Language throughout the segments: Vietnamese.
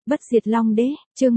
Bất diệt Long Đế, chương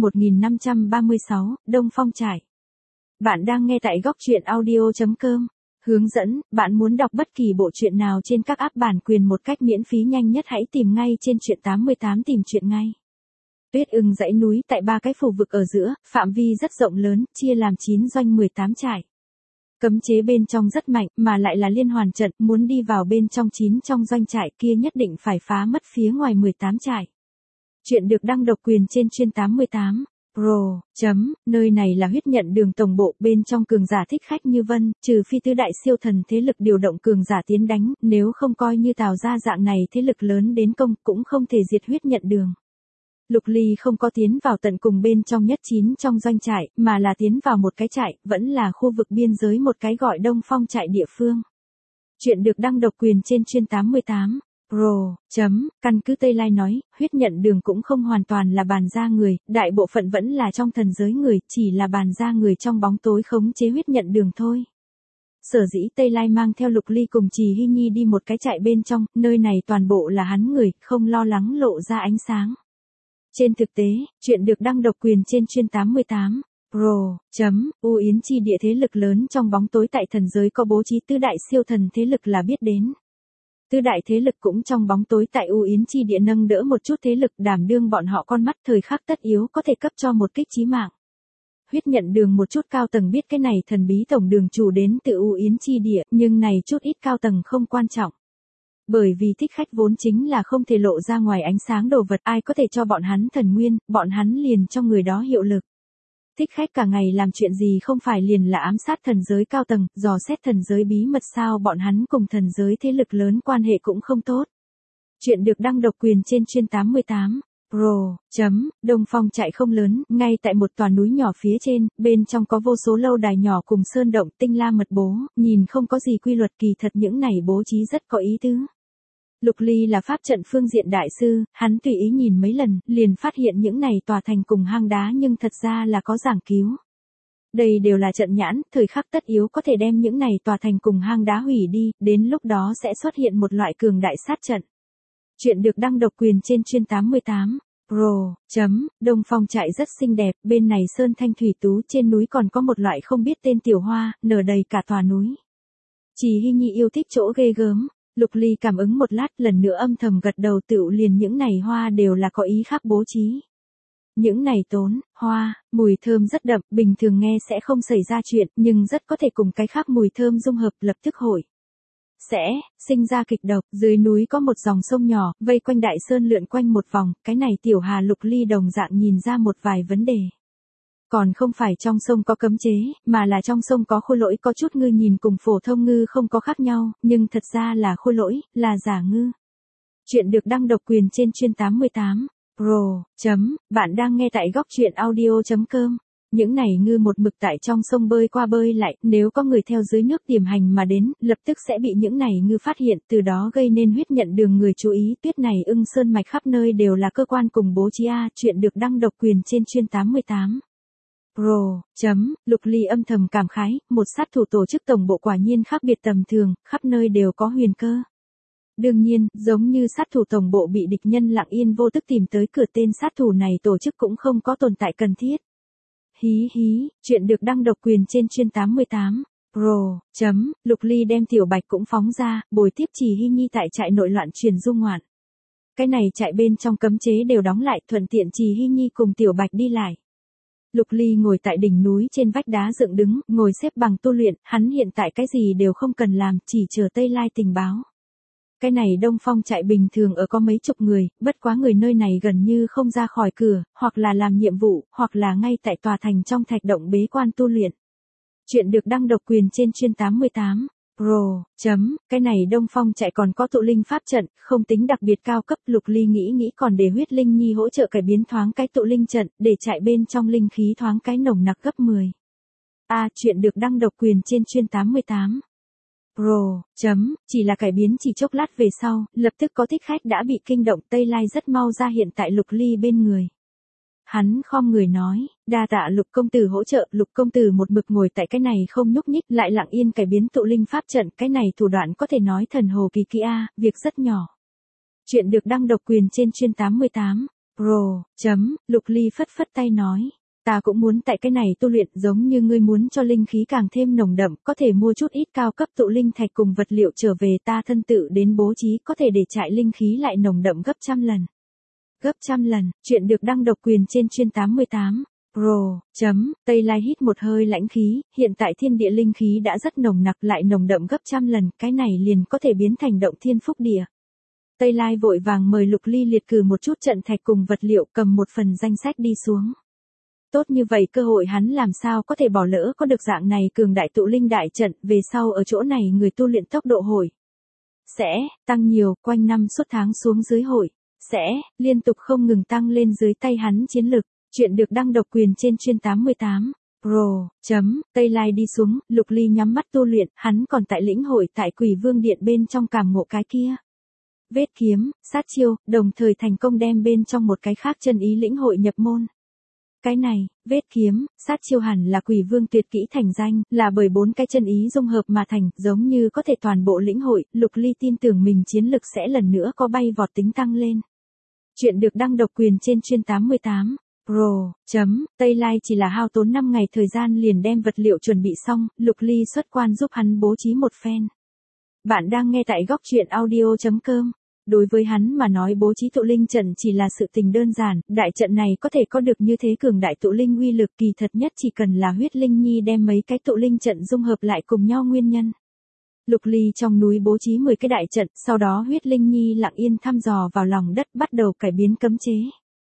1536, Đông Phong trải. Bạn đang nghe tại góc truyện audio.com. Hướng dẫn, bạn muốn đọc bất kỳ bộ truyện nào trên các app bản quyền một cách miễn phí nhanh nhất hãy tìm ngay trên truyện 88 tìm truyện ngay. Tuyết Ưng dãy núi tại 3 cái phủ vực ở giữa, phạm vi rất rộng lớn, chia làm 9 doanh 18 trại. Cấm chế bên trong rất mạnh, mà lại là liên hoàn trận, muốn đi vào bên trong 9 trong doanh trại kia nhất định phải phá mất phía ngoài 18 trại. Chuyện được đăng độc quyền trên chuyên 88. Pro. Nơi này là huyết nhận đường tổng bộ, bên trong cường giả thích khách như vân, trừ phi tứ đại siêu thần thế lực điều động cường giả tiến đánh, nếu không coi như Tào gia dạng này thế lực lớn đến công, cũng không thể diệt huyết nhận đường. Lục Ly không có tiến vào tận cùng bên trong nhất 9 trong doanh trại, mà là tiến vào một cái trại, vẫn là khu vực biên giới một cái gọi Đông Phong trại địa phương. Chuyện được đăng độc quyền trên chuyên 88. Pro. Căn cứ Tây Lai nói, huyết nhận đường cũng không hoàn toàn là bàn gia người, đại bộ phận vẫn là trong thần giới người, chỉ là bàn gia người trong bóng tối khống chế huyết nhận đường thôi. Sở dĩ Tây Lai mang theo Lục Ly cùng Trì Hy Nhi đi một cái trại bên trong, nơi này toàn bộ là hắn người, không lo lắng lộ ra ánh sáng. Trên thực tế, chuyện được đăng độc quyền trên chuyên 88. Pro. U Yến chi địa thế lực lớn trong bóng tối tại thần giới có bố trí tứ đại siêu thần thế lực là biết đến. Tứ đại thế lực cũng trong bóng tối tại U Yến chi địa nâng đỡ một chút thế lực đảm đương bọn họ con mắt thời khắc tất yếu có thể cấp cho một kích chí mạng. Huyết nhận đường một chút cao tầng biết cái này thần bí tổng đường chủ đến từ U Yến chi địa, nhưng này chút ít cao tầng không quan trọng. Bởi vì thích khách vốn chính là không thể lộ ra ngoài ánh sáng đồ vật, ai có thể cho bọn hắn thần nguyên, bọn hắn liền cho người đó hiệu lực. Thích khách cả ngày làm chuyện gì không phải liền là ám sát thần giới cao tầng, dò xét thần giới bí mật sao bọn hắn cùng thần giới thế lực lớn quan hệ cũng không tốt. Chuyện được đăng độc quyền trên chuyên 88. Pro. Đông Phong trại không lớn, ngay tại một tòa núi nhỏ phía trên, bên trong có vô số lâu đài nhỏ cùng sơn động tinh la mật bố, nhìn không có gì quy luật kỳ thật những này bố trí rất có ý tứ. Lục Ly là pháp trận phương diện đại sư, hắn tùy ý nhìn mấy lần, liền phát hiện những này tòa thành cùng hang đá nhưng thật ra là có giảng cứu. Đây đều là trận nhãn, thời khắc tất yếu có thể đem những này tòa thành cùng hang đá hủy đi, đến lúc đó sẽ xuất hiện một loại cường đại sát trận. Chuyện được đăng độc quyền trên chuyên 88. Pro. Đông Phong trại rất xinh đẹp, bên này sơn thanh thủy tú, trên núi còn có một loại không biết tên tiểu hoa, nở đầy cả tòa núi. Trì Hy Nhi yêu thích chỗ ghê gớm. Lục Ly cảm ứng một lát, lần nữa âm thầm gật đầu, tựu liền những này hoa đều là có ý khác bố trí. Những này tốn, hoa, mùi thơm rất đậm, bình thường nghe sẽ không xảy ra chuyện, nhưng rất có thể cùng cái khác mùi thơm dung hợp lập tức sẽ sinh ra kịch độc. Dưới núi có một dòng sông nhỏ, vây quanh đại sơn lượn quanh một vòng, cái này tiểu hà Lục Ly đồng dạng nhìn ra một vài vấn đề. Còn không phải trong sông có cấm chế, mà là trong sông có khôi lỗi, có chút ngư nhìn cùng phổ thông ngư không có khác nhau, nhưng thật ra là khôi lỗi, là giả ngư. Chuyện được đăng độc quyền trên chuyên 88. Pro. Bạn đang nghe tại góc truyện audio.com. Những này ngư một mực tại trong sông bơi qua bơi lại, nếu có người theo dưới nước tiềm hành mà đến, lập tức sẽ bị những này ngư phát hiện, từ đó gây nên huyết nhận đường người chú ý. Tuyết này ưng sơn mạch khắp nơi đều là cơ quan cùng bố trí a. Chuyện được đăng độc quyền trên chuyên 88. Pro. Lục Ly âm thầm cảm khái, một sát thủ tổ chức tổng bộ quả nhiên khác biệt tầm thường, khắp nơi đều có huyền cơ. Đương nhiên, giống như sát thủ tổng bộ bị địch nhân lặng yên vô tức tìm tới cửa, tên sát thủ này tổ chức cũng không có tồn tại cần thiết. Hí hí, chuyện được đăng độc quyền trên chuyên 88. Pro. Lục Ly đem Tiểu Bạch cũng phóng ra, bồi tiếp Trì Hy Nhi tại trại nội loạn truyền du ngoạn. Cái này trại bên trong cấm chế đều đóng lại, thuận tiện Trì Hy Nhi cùng Tiểu Bạch đi lại. Lục Ly ngồi tại đỉnh núi trên vách đá dựng đứng, ngồi xếp bằng tu luyện, hắn hiện tại cái gì đều không cần làm, chỉ chờ Tây Lai tình báo. Cái này Đông Phong trại bình thường ở có mấy chục người, bất quá người nơi này gần như không ra khỏi cửa, hoặc là làm nhiệm vụ, hoặc là ngay tại tòa thành trong thạch động bế quan tu luyện. Chuyện được đăng độc quyền trên chuyên 88. Pro. Cái này Đông Phong trại còn có tụ linh pháp trận, không tính đặc biệt cao cấp. Lục Ly nghĩ còn để huyết linh nhi hỗ trợ cải biến thoáng cái tụ linh trận, để trại bên trong linh khí thoáng cái nồng nặc gấp 10. Chuyện được đăng độc quyền trên chuyên 88. Pro. Chỉ là cải biến chỉ chốc lát về sau, lập tức có thích khách đã bị kinh động. Tây Lai rất mau ra hiện tại Lục Ly bên người. Hắn khom người nói, đa tạ Lục công tử hỗ trợ. Lục công tử một mực ngồi tại cái này không nhúc nhích, lại lặng yên cải biến tụ linh pháp trận, cái này thủ đoạn có thể nói thần hồ kỳ kỹ a, việc rất nhỏ. Chuyện được đăng độc quyền trên chuyên 88. Pro. Lục Ly phất phất tay nói. Ta cũng muốn tại cái này tu luyện giống như ngươi muốn cho linh khí càng thêm nồng đậm, có thể mua chút ít cao cấp tụ linh thạch cùng vật liệu trở về ta thân tự đến bố trí có thể để trại linh khí lại nồng đậm gấp trăm lần. Gấp trăm lần, chuyện được đăng độc quyền trên chuyên 88. Pro. Tây Lai hít một hơi lãnh khí, hiện tại thiên địa linh khí đã rất nồng nặc lại nồng đậm gấp trăm lần, cái này liền có thể biến thành động thiên phúc địa. Tây Lai vội vàng mời Lục Ly liệt cử một chút trận thạch cùng vật liệu, cầm một phần danh sách đi xuống. Tốt như vậy cơ hội hắn làm sao có thể bỏ lỡ, có được dạng này cường đại tụ linh đại trận, về sau ở chỗ này người tu luyện tốc độ hội sẽ tăng nhiều, quanh năm suốt tháng xuống dưới hội sẽ liên tục không ngừng tăng lên dưới tay hắn chiến lực. Chuyện được đăng độc quyền trên chuyên 88. Pro. Tây Lai đi xuống, Lục Ly nhắm mắt tu luyện, hắn còn tại lĩnh hội tại Quỷ Vương Điện bên trong cảm ngộ cái kia. Vết kiếm, sát chiêu, đồng thời thành công đem bên trong một cái khác chân ý lĩnh hội nhập môn. Cái này, vết kiếm, sát chiêu hẳn là Quỷ Vương tuyệt kỹ thành danh, là bởi 4 cái chân ý dung hợp mà thành, giống như có thể toàn bộ lĩnh hội, Lục Ly tin tưởng mình chiến lực sẽ lần nữa có bay vọt tính tăng lên. Chuyện được đăng độc quyền trên chuyên 88. Pro. Tây Lai chỉ là hao tốn 5 ngày thời gian liền đem vật liệu chuẩn bị xong, Lục Ly xuất quan giúp hắn bố trí một phen. Bạn đang nghe tại góc truyện audio.com. Đối với hắn mà nói bố trí tụ linh trận chỉ là sự tình đơn giản, đại trận này có thể có được như thế cường đại tụ linh uy lực kỳ thật nhất chỉ cần là huyết linh nhi đem mấy cái tụ linh trận dung hợp lại cùng nhau nguyên nhân. Lục Ly trong núi bố trí 10 cái đại trận, sau đó huyết linh nhi lặng yên thăm dò vào lòng đất bắt đầu cải biến cấm chế.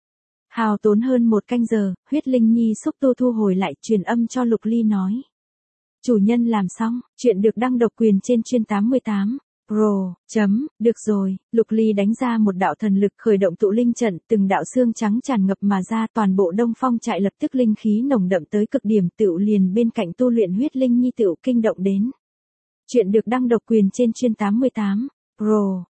Hào tốn hơn 1 canh giờ, huyết linh nhi xúc tu thu hồi lại truyền âm cho Lục Ly nói. Chủ nhân làm xong, chuyện được đăng độc quyền trên chuyên 88. Pro. Được rồi, Lục Ly đánh ra một đạo thần lực khởi động tụ linh trận, từng đạo xương trắng tràn ngập mà ra, toàn bộ Đông Phong trại lập tức linh khí nồng đậm tới cực điểm, tựu liền bên cạnh tu luyện huyết linh nhi tựu kinh động đến. Chuyện được đăng độc quyền trên chuyên 88. Pro.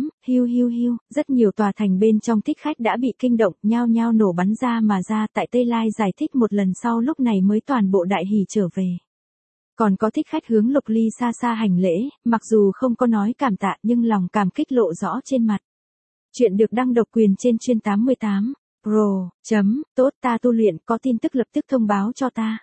Hiu, rất nhiều tòa thành bên trong thích khách đã bị kinh động, nhao nhao nổ bắn ra mà ra, tại Tây Lai giải thích một lần sau lúc này mới toàn bộ đại hỉ trở về. Còn có thích khách hướng Lục Ly xa xa hành lễ, mặc dù không có nói cảm tạ nhưng lòng cảm kích lộ rõ trên mặt. Chuyện được đăng độc quyền trên chuyên 88. Pro. Tốt, ta tu luyện, có tin tức lập tức thông báo cho ta.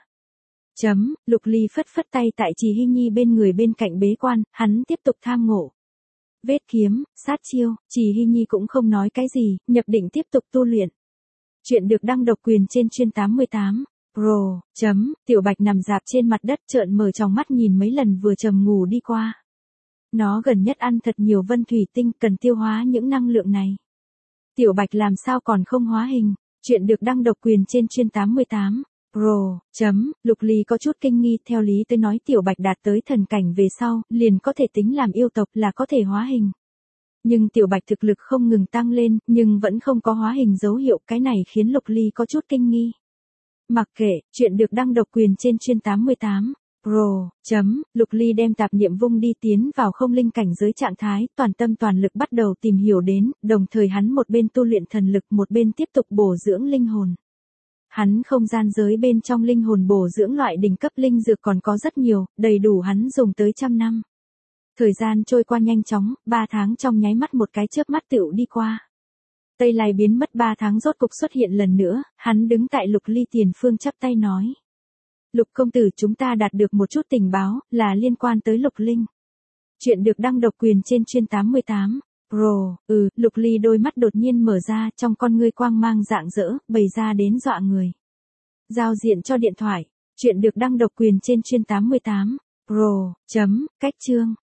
Lục Ly phất phất tay tại Trì Hy Nhi bên người bên cạnh bế quan, hắn tiếp tục tham ngộ. Vết kiếm, sát chiêu, Trì Hy Nhi cũng không nói cái gì, nhập định tiếp tục tu luyện. Chuyện được đăng độc quyền trên chuyên 88. Pro. Tiểu Bạch nằm dạp trên mặt đất trợn mở tròng mắt nhìn mấy lần vừa trầm ngủ đi qua. Nó gần nhất ăn thật nhiều vân thủy tinh, cần tiêu hóa những năng lượng này. Tiểu Bạch làm sao còn không hóa hình? Chuyện được đăng độc quyền trên chuyên 88. Pro. Lục Ly có chút kinh nghi, theo lý tới nói Tiểu Bạch đạt tới thần cảnh về sau, liền có thể tính làm yêu tộc là có thể hóa hình. Nhưng Tiểu Bạch thực lực không ngừng tăng lên, nhưng vẫn không có hóa hình dấu hiệu, cái này khiến Lục Ly có chút kinh nghi. Mặc kệ, chuyện được đăng độc quyền trên chuyên 88. Pro. Lục Ly đem tạp niệm vung đi tiến vào không linh cảnh giới trạng thái, toàn tâm toàn lực bắt đầu tìm hiểu đến, đồng thời hắn một bên tu luyện thần lực một bên tiếp tục bổ dưỡng linh hồn. Hắn không gian giới bên trong linh hồn bổ dưỡng loại đỉnh cấp linh dược còn có rất nhiều, đầy đủ hắn dùng tới 100 năm. Thời gian trôi qua nhanh chóng, 3 tháng trong nháy mắt một cái chớp mắt tựu đi qua. Tây Lai biến mất 3 tháng rốt cục xuất hiện lần nữa, hắn đứng tại Lục Ly tiền phương chắp tay nói. Lục công tử, chúng ta đạt được một chút tình báo, là liên quan tới Lục Linh. Chuyện được đăng độc quyền trên chuyên 88. Pro. Lục Ly đôi mắt đột nhiên mở ra, trong con ngươi quang mang rạng rỡ, bày ra đến dọa người. Giao diện cho điện thoại. Chuyện được đăng độc quyền trên chuyên 88. Pro. Cách chương.